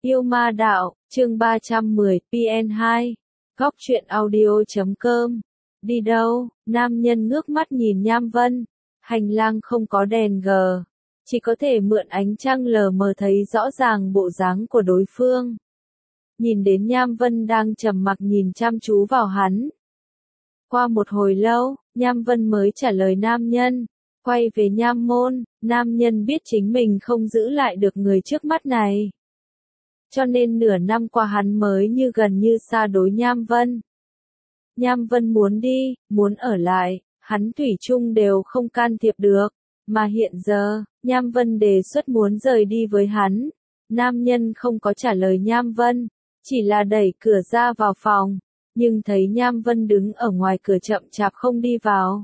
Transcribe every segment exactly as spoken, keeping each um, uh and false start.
Yêu ma đạo, chương ba trăm mười, P N hai. Góc truyện audio chấm com. Đi đâu? Nam nhân ngước mắt nhìn Nham Vân. Hành lang không có đèn gờ. Chỉ có thể mượn ánh trăng lờ mờ thấy rõ ràng bộ dáng của đối phương. Nhìn đến Nham Vân đang trầm mặc nhìn chăm chú vào hắn. Qua một hồi lâu, Nham Vân mới trả lời nam nhân. Quay về Nham Môn, nam nhân biết chính mình không giữ lại được người trước mắt này. Cho nên nửa năm qua hắn mới như gần như xa đối Nham Vân. Nham Vân muốn đi, muốn ở lại, hắn thủy chung đều không can thiệp được. Mà hiện giờ, Nham Vân đề xuất muốn rời đi với hắn. Nam nhân không có trả lời Nham Vân, chỉ là đẩy cửa ra vào phòng. Nhưng thấy Nham Vân đứng ở ngoài cửa chậm chạp không đi vào.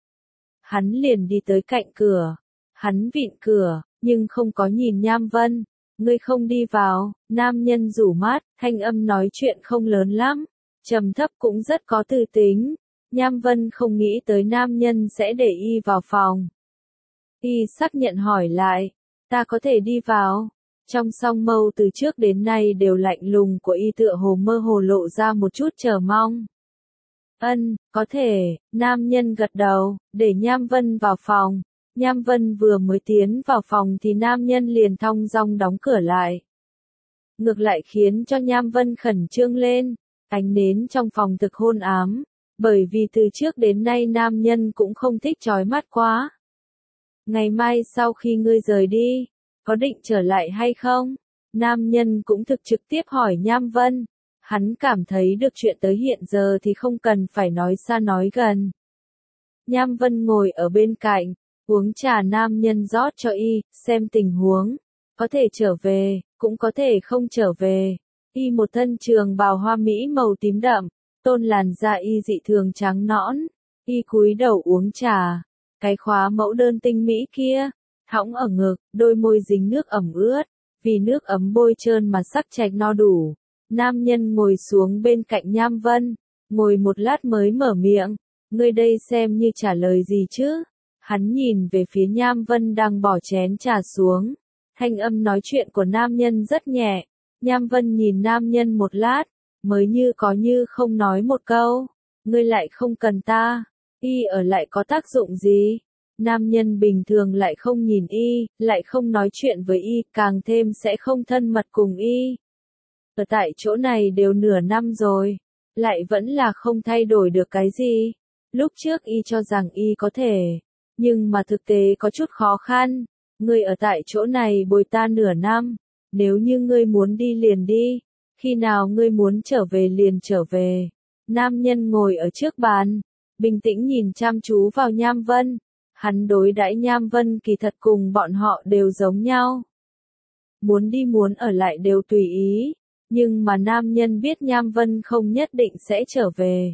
Hắn liền đi tới cạnh cửa. Hắn vịn cửa, nhưng không có nhìn Nham Vân. Ngươi không đi vào, nam nhân rủ mắt, thanh âm nói chuyện không lớn lắm. Trầm thấp cũng rất có tư tính. Nham Vân không nghĩ tới nam nhân sẽ để y vào phòng. Y xác nhận hỏi lại, ta có thể đi vào? Trong song mâu từ trước đến nay đều lạnh lùng của y tựa hồ mơ hồ lộ ra một chút chờ mong. Ân, có thể, nam nhân gật đầu, để Nham Vân vào phòng. Nham Vân vừa mới tiến vào phòng thì nam nhân liền thong dong đóng cửa lại. Ngược lại khiến cho Nham Vân khẩn trương lên, ánh nến trong phòng thực hôn ám, bởi vì từ trước đến nay nam nhân cũng không thích chói mắt quá. Ngày mai sau khi ngươi rời đi, có định trở lại hay không? Nam nhân cũng thực trực tiếp hỏi Nham Vân. Hắn cảm thấy được chuyện tới hiện giờ thì không cần phải nói xa nói gần. Nham Vân ngồi ở bên cạnh, uống trà nam nhân rót cho y, xem tình huống. Có thể trở về, cũng có thể không trở về. Y một thân trường bào hoa mỹ màu tím đậm, tôn làn da y dị thường trắng nõn. Y cúi đầu uống trà. Cái khóa mẫu đơn tinh mỹ kia, thõng ở ngực, đôi môi dính nước ẩm ướt. Vì nước ấm bôi trơn mà sắc trạch no đủ. Nam nhân ngồi xuống bên cạnh Nham Vân, ngồi một lát mới mở miệng, ngươi đây xem như trả lời gì chứ? Hắn nhìn về phía Nham Vân đang bỏ chén trà xuống, thanh âm nói chuyện của nam nhân rất nhẹ, Nham Vân nhìn nam nhân một lát, mới như có như không nói một câu, ngươi lại không cần ta, y ở lại có tác dụng gì? Nam nhân bình thường lại không nhìn y, lại không nói chuyện với y, càng thêm sẽ không thân mật cùng y. Ở tại chỗ này đều nửa năm rồi, lại vẫn là không thay đổi được cái gì. Lúc trước y cho rằng y có thể, nhưng mà thực tế có chút khó khăn. Ngươi ở tại chỗ này bồi ta nửa năm, nếu như ngươi muốn đi liền đi, khi nào ngươi muốn trở về liền trở về. Nam nhân ngồi ở trước bàn, bình tĩnh nhìn chăm chú vào Nham Vân. Hắn đối đãi Nham Vân kỳ thật cùng bọn họ đều giống nhau. Muốn đi muốn ở lại đều tùy ý. Nhưng mà nam nhân biết Nham Vân không nhất định sẽ trở về.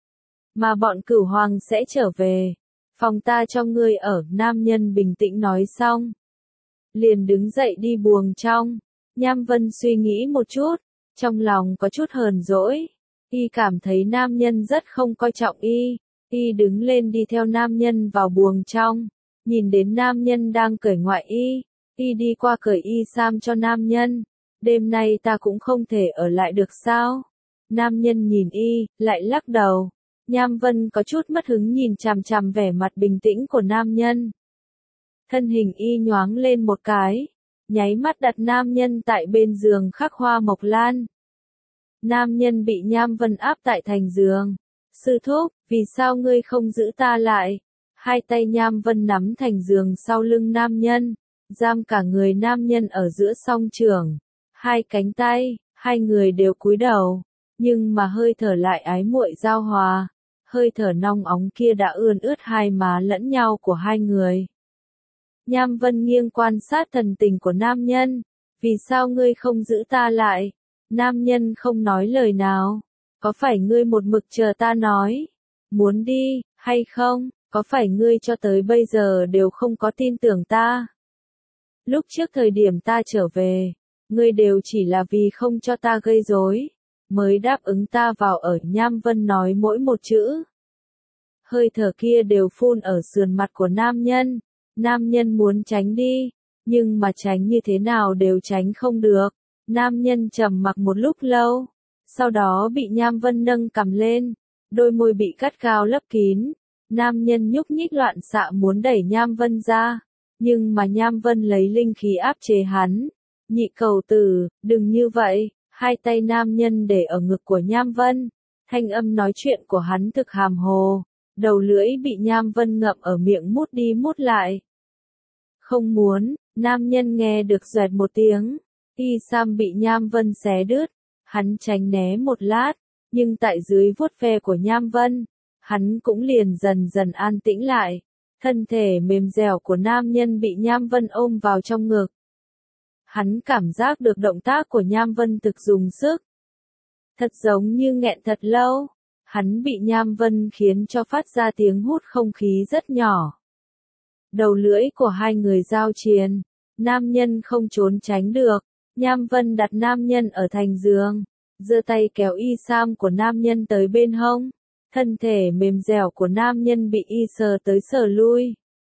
Mà bọn cửu hoàng sẽ trở về. Phòng ta cho ngươi ở, nam nhân bình tĩnh nói xong. Liền đứng dậy đi buồng trong. Nham Vân suy nghĩ một chút, trong lòng có chút hờn dỗi. Y cảm thấy nam nhân rất không coi trọng y. Y đứng lên đi theo nam nhân vào buồng trong. Nhìn đến nam nhân đang cởi ngoại y. Y đi qua cởi y sam cho nam nhân. Đêm nay ta cũng không thể ở lại được sao? Nam nhân nhìn y, lại lắc đầu. Nham Vân có chút mất hứng nhìn chằm chằm vẻ mặt bình tĩnh của nam nhân. Thân hình y nhoáng lên một cái, nháy mắt đặt nam nhân tại bên giường khắc hoa mộc lan. Nam nhân bị Nham Vân áp tại thành giường. Sư thúc, vì sao ngươi không giữ ta lại? Hai tay Nham Vân nắm thành giường sau lưng nam nhân, giam cả người nam nhân ở giữa song trường. Hai cánh tay, hai người đều cúi đầu, nhưng mà hơi thở lại ái muội giao hòa, hơi thở nong óng kia đã ươn ướt hai má lẫn nhau của hai người. Nham Vân nghiêng quan sát thần tình của nam nhân, vì sao ngươi không giữ ta lại? Nam nhân không nói lời nào, có phải ngươi một mực chờ ta nói, muốn đi, hay không, có phải ngươi cho tới bây giờ đều không có tin tưởng ta? Lúc trước thời điểm ta trở về, ngươi đều chỉ là vì không cho ta gây rối, mới đáp ứng ta vào ở. Nham Vân nói mỗi một chữ. Hơi thở kia đều phun ở sườn mặt của nam nhân. Nam nhân muốn tránh đi, nhưng mà tránh như thế nào đều tránh không được. Nam nhân trầm mặc một lúc lâu, sau đó bị Nham Vân nâng cầm lên, đôi môi bị cắt gao lấp kín. Nam nhân nhúc nhích loạn xạ muốn đẩy Nham Vân ra, nhưng mà Nham Vân lấy linh khí áp chế hắn. Nhị cầu tử, đừng như vậy, hai tay nam nhân để ở ngực của Nham Vân. Thanh âm nói chuyện của hắn thực hàm hồ, đầu lưỡi bị Nham Vân ngậm ở miệng mút đi mút lại. Không muốn, nam nhân nghe được doẹt một tiếng, y sam bị Nham Vân xé đứt, hắn tránh né một lát, nhưng tại dưới vuốt ve của Nham Vân, hắn cũng liền dần dần an tĩnh lại. Thân thể mềm dẻo của nam nhân bị Nham Vân ôm vào trong ngực. Hắn cảm giác được động tác của Nham Vân thực dùng sức. Thật giống như nghẹn thật lâu, hắn bị Nham Vân khiến cho phát ra tiếng hút không khí rất nhỏ. Đầu lưỡi của hai người giao chiến, nam nhân không trốn tránh được, Nham Vân đặt nam nhân ở thành giường, giơ tay kéo y sam của nam nhân tới bên hông, thân thể mềm dẻo của nam nhân bị y sờ tới sờ lui.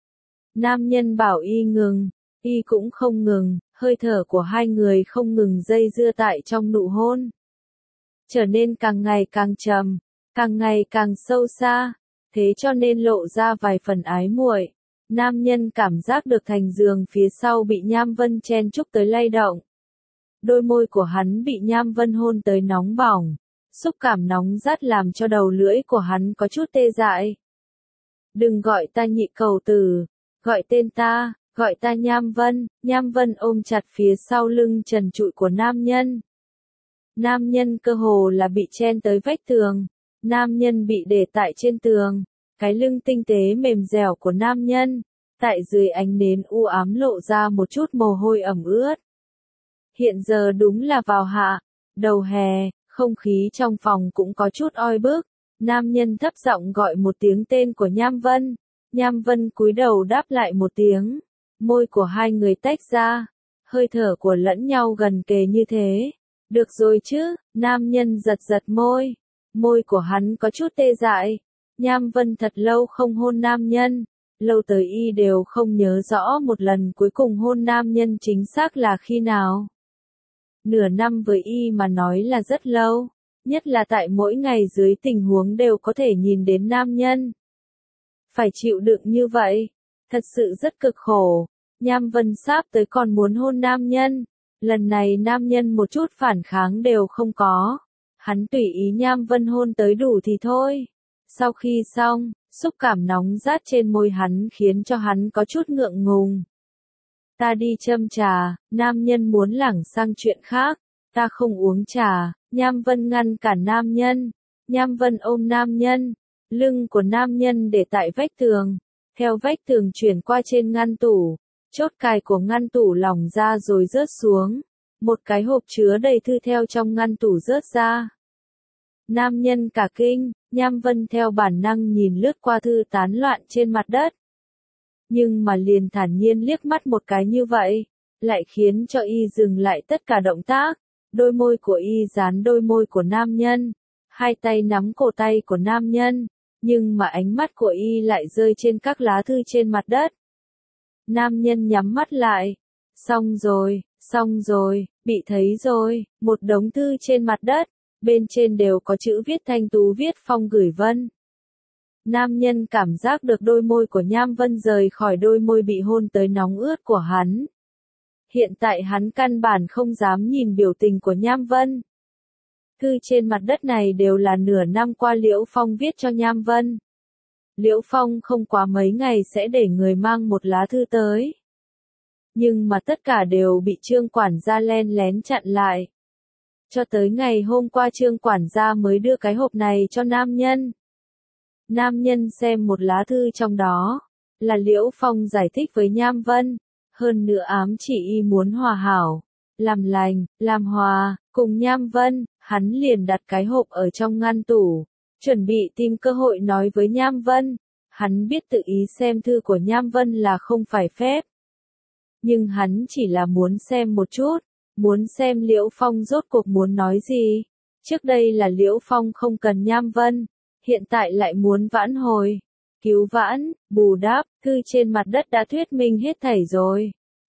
Nam nhân bảo y ngừng, y cũng không ngừng, hơi thở của hai người không ngừng dây dưa tại trong nụ hôn. Trở nên càng ngày càng trầm, càng ngày càng sâu xa, thế cho nên lộ ra vài phần ái muội. Nam nhân cảm giác được thành giường phía sau bị Nham Vân chen chúc tới lay động. Đôi môi của hắn bị Nham Vân hôn tới nóng bỏng, xúc cảm nóng rát làm cho đầu lưỡi của hắn có chút tê dại. Đừng gọi ta nhị cầu tử, gọi tên ta, gọi ta Nham Vân. Nham Vân ôm chặt phía sau lưng trần trụi của nam nhân. Nam nhân cơ hồ là bị chen tới vách tường, nam nhân bị để tại trên tường, cái lưng tinh tế mềm dẻo của nam nhân, tại dưới ánh nến u ám lộ ra một chút mồ hôi ẩm ướt. Hiện giờ đúng là vào hạ, đầu hè, không khí trong phòng cũng có chút oi bức, nam nhân thấp giọng gọi một tiếng tên của Nham Vân, Nham Vân cúi đầu đáp lại một tiếng, môi của hai người tách ra, hơi thở của lẫn nhau gần kề như thế. Được rồi chứ, nam nhân giật giật môi, môi của hắn có chút tê dại. Nham Vân thật lâu không hôn nam nhân, lâu tới y đều không nhớ rõ một lần cuối cùng hôn nam nhân chính xác là khi nào. Nửa năm với y mà nói là rất lâu, nhất là tại mỗi ngày dưới tình huống đều có thể nhìn đến nam nhân. Phải chịu đựng như vậy, thật sự rất cực khổ. Nham Vân sắp tới còn muốn hôn nam nhân, lần này nam nhân một chút phản kháng đều không có, hắn tùy ý Nham Vân hôn tới đủ thì thôi. Sau khi xong, xúc cảm nóng rát trên môi hắn khiến cho hắn có chút ngượng ngùng. Ta đi châm trà, nam nhân muốn lảng sang chuyện khác, ta không uống trà. Nham Vân ngăn cản nam nhân, Nham Vân ôm nam nhân, lưng của nam nhân để tại vách tường, theo vách tường chuyển qua trên ngăn tủ, chốt cài của ngăn tủ lỏng ra rồi rớt xuống, một cái hộp chứa đầy thư theo trong ngăn tủ rớt ra. Nam nhân cả kinh, Nham Vân theo bản năng nhìn lướt qua thư tán loạn trên mặt đất. Nhưng mà liền thản nhiên liếc mắt một cái như vậy, lại khiến cho y dừng lại tất cả động tác, đôi môi của y dán đôi môi của nam nhân, hai tay nắm cổ tay của nam nhân, nhưng mà ánh mắt của y lại rơi trên các lá thư trên mặt đất. Nam nhân nhắm mắt lại, xong rồi, xong rồi, bị thấy rồi, một đống thư trên mặt đất, bên trên đều có chữ viết thanh tú viết phong gửi Vân. Nam nhân cảm giác được đôi môi của Nham Vân rời khỏi đôi môi bị hôn tới nóng ướt của hắn. Hiện tại hắn căn bản không dám nhìn biểu tình của Nham Vân. Thư trên mặt đất này đều là nửa năm qua Liễu Phong viết cho Nham Vân. Liễu Phong không quá mấy ngày sẽ để người mang một lá thư tới. Nhưng mà tất cả đều bị Trương quản gia len lén chặn lại. Cho tới ngày hôm qua Trương quản gia mới đưa cái hộp này cho nam nhân. Nam nhân xem một lá thư trong đó, là Liễu Phong giải thích với Nham Vân, hơn nữa ám chỉ y muốn hòa hảo, làm lành, làm hòa, cùng Nham Vân, hắn liền đặt cái hộp ở trong ngăn tủ, chuẩn bị tìm cơ hội nói với Nham Vân, hắn biết tự ý xem thư của Nham Vân là không phải phép. Nhưng hắn chỉ là muốn xem một chút, muốn xem Liễu Phong rốt cuộc muốn nói gì. Trước đây là Liễu Phong không cần Nham Vân, hiện tại lại muốn vãn hồi, cứu vãn, bù đắp, thư trên mặt đất đã thuyết minh hết thảy rồi.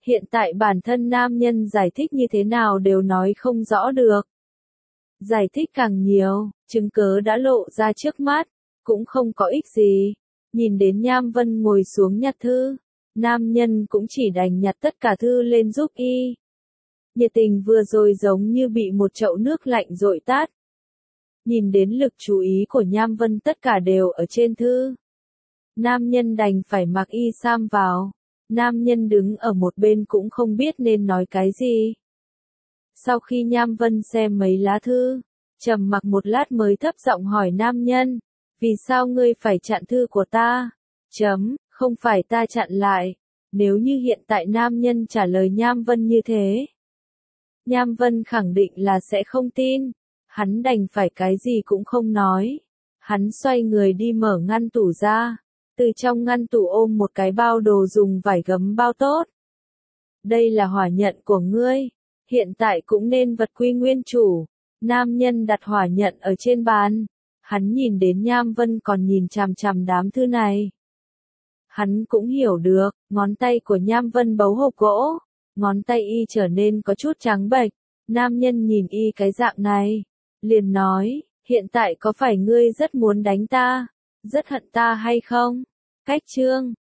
Hiện tại bản thân nam nhân giải thích như thế nào đều nói không rõ được. Giải thích càng nhiều, chứng cớ đã lộ ra trước mắt, cũng không có ích gì. Nhìn đến Nham Vân ngồi xuống nhặt thư, nam nhân cũng chỉ đành nhặt tất cả thư lên giúp y. Nhiệt tình vừa rồi giống như bị một chậu nước lạnh dội tát. Nhìn đến lực chú ý của Nham Vân tất cả đều ở trên thư. Nam nhân đành phải mặc y sam vào. Nam nhân đứng ở một bên cũng không biết nên nói cái gì. Sau khi Nham Vân xem mấy lá thư, trầm mặc một lát mới thấp giọng hỏi nam nhân, vì sao ngươi phải chặn thư của ta? Chấm, không phải ta chặn lại. Nếu như hiện tại nam nhân trả lời Nham Vân như thế, Nham Vân khẳng định là sẽ không tin. Hắn đành phải cái gì cũng không nói. Hắn xoay người đi mở ngăn tủ ra. Từ trong ngăn tủ ôm một cái bao đồ dùng vải gấm bao tốt. Đây là hỏa nhận của ngươi. Hiện tại cũng nên vật quy nguyên chủ. Nam nhân đặt hỏa nhận ở trên bàn. Hắn nhìn đến Nham Vân còn nhìn chằm chằm đám thư này. Hắn cũng hiểu được, ngón tay của Nham Vân bấu hộp gỗ. Ngón tay y trở nên có chút trắng bệch. Nam nhân nhìn y cái dạng này, liền nói, hiện tại có phải ngươi rất muốn đánh ta, rất hận ta hay không? Cách chương